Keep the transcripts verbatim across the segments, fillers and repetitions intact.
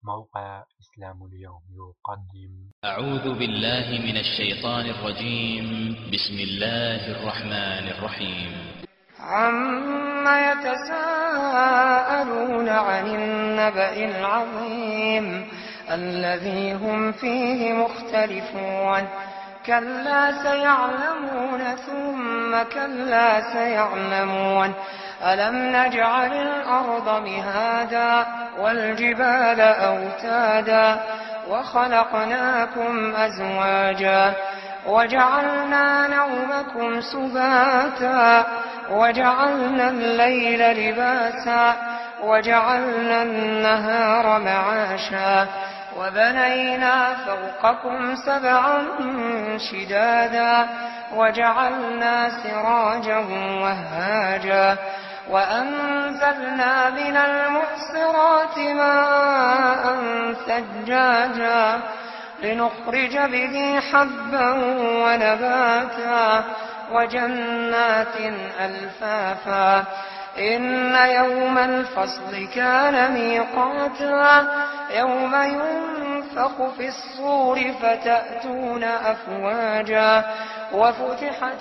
موقع إسلام اليوم يقدم. أعوذ بالله من الشيطان الرجيم. بسم الله الرحمن الرحيم. عَمَّ يَتَسَاءَلُونَ عَنِ النَّبَإِ الْعَظِيمِ الَّذِي هُمْ فِيهِ مُخْتَلِفُونَ كَلَّا سَيَعْلَمُونَ ثُمَّ كَلَّا سَيَعْلَمُونَ أَلَمْ نَجْعَلِ الْأَرْضَ مِهَادًا وَالْجِبَالَ أَوْتَادًا وَخَلَقْنَاكُمْ أَزْوَاجًا وَجَعَلْنَا نَوْمَكُمْ سُبَاتًا وَجَعَلْنَا اللَّيْلَ لِبَاسًا وَجَعَلْنَا النَّهَارَ مَعَاشًا وَبَنَيْنَا فَوْقَكُمْ سَبْعًا شِدَادًا وَجَعَلْنَا سِرَاجًا وَهَّاجًا وَأَنزَلْنَا مِنَ الْمُعْصِرَاتِ مَاءً ثَجَّاجًا لِنُخْرِجَ بِهِ حَبًّا وَنَبَاتًا وَجَنَّاتٍ أَلْفَافًا إِنَّ يَوْمَ الْفَصْلِ كَانَ مِيقَاتًا يَوْمَ يُنفَخُ فِي الصُّورِ فَتَأْتُونَ أَفْوَاجًا وَفُتِحَتِ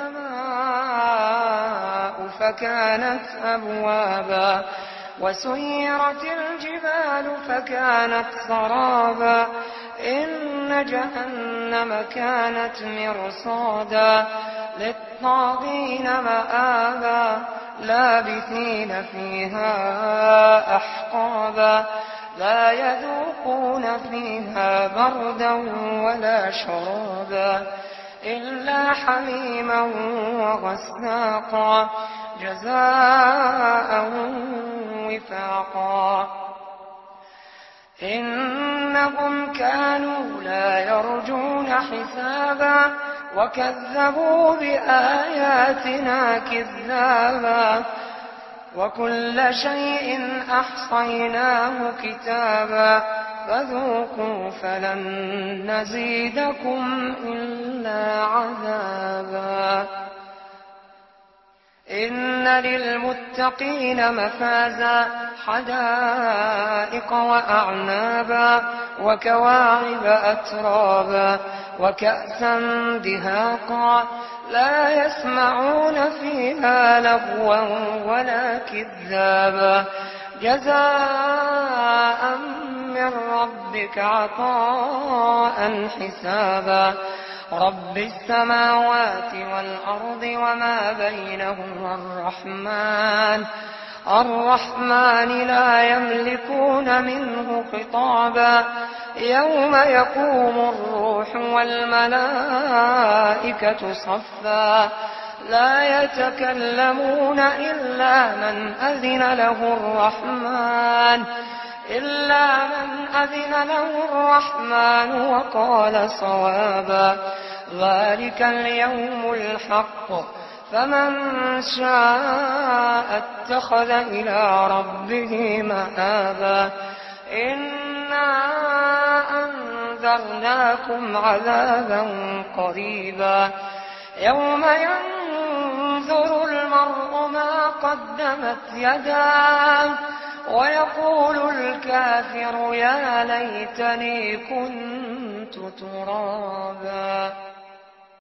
السَّمَاءُ فَكَانَتْ أَبْوَابًا وَسُيِّرَتِ الْجِبَالُ فَكَانَتْ سَرَابًا إِنَّ جَهَنَّمَ كَانَتْ مِرْصَادًا لِلطَّاغِينَ مَآبًا لَابِثِينَ فِيهَا أَحْقَابًا لَا يَذُوقُونَ فِيهَا بَرْدًا وَلَا شَرَابًا إِلَّا حَمِيمًا وَغَسَّاقًا جَزَاءً وِفَاقًا إِنَّهُمْ كَانُوا لَا يَرْجُونَ حِسَابًا وَكَذَّبُوا بِآيَاتِنَا كِذَّابًا وَكُلَّ شَيْءٍ أَحْصَيْنَاهُ كِتَابًا فَذُوقُوا فَلَن نَّزِيدَكُمْ إِلَّا عَذَابًا إِنَّ لِلْمُتَّقِينَ مَفَازًا حَدَائِقَ وَأَعْنَابًا وَكَوَاعِبَ أَتْرَابًا وَكَأْسًا دِهَاقًا لَا يَسْمَعُونَ فِيهَا لَغْوًا وَلَا كِذَّابًا جَزَاءً مِّن رَّبِّكَ عَطَاءً حِسَابًا رَبِّ السَّمَاوَاتِ وَالْأَرْضِ وَمَا بَيْنَهُمَا الرَّحْمَٰنُ الرَّحْمَٰنِ لَا يَمْلِكُونَ مِنْهُ خِطَابًا يَوْمَ يَقُومُ الرُّوحُ وَالْمَلَائِكَةُ صَفًّا لَا يَتَكَلَّمُونَ إِلَّا مَنْ أَذِنَ لَهُ الرَّحْمَٰنُ إِلَّا مَنْ أَذِنَ لَهُ الرَّحْمَٰنُ وَقَالَ صَوَابًا ذَٰلِكَ الْيَوْمُ الْحَقُّ فَمَن شَاءَ اتَّخَذَ إِلَىٰ رَبِّهِ مَآبًا إِنَّا أَنذَرْنَاكُمْ عَذَابًا قَرِيبًا يَوْمَ يَنظُرُ الْمَرْءُ مَا قَدَّمَتْ يَدَاهُ وَيَقُولُ الْكَافِرُ يَا لَيْتَنِي كُنتُ تُرَابًا.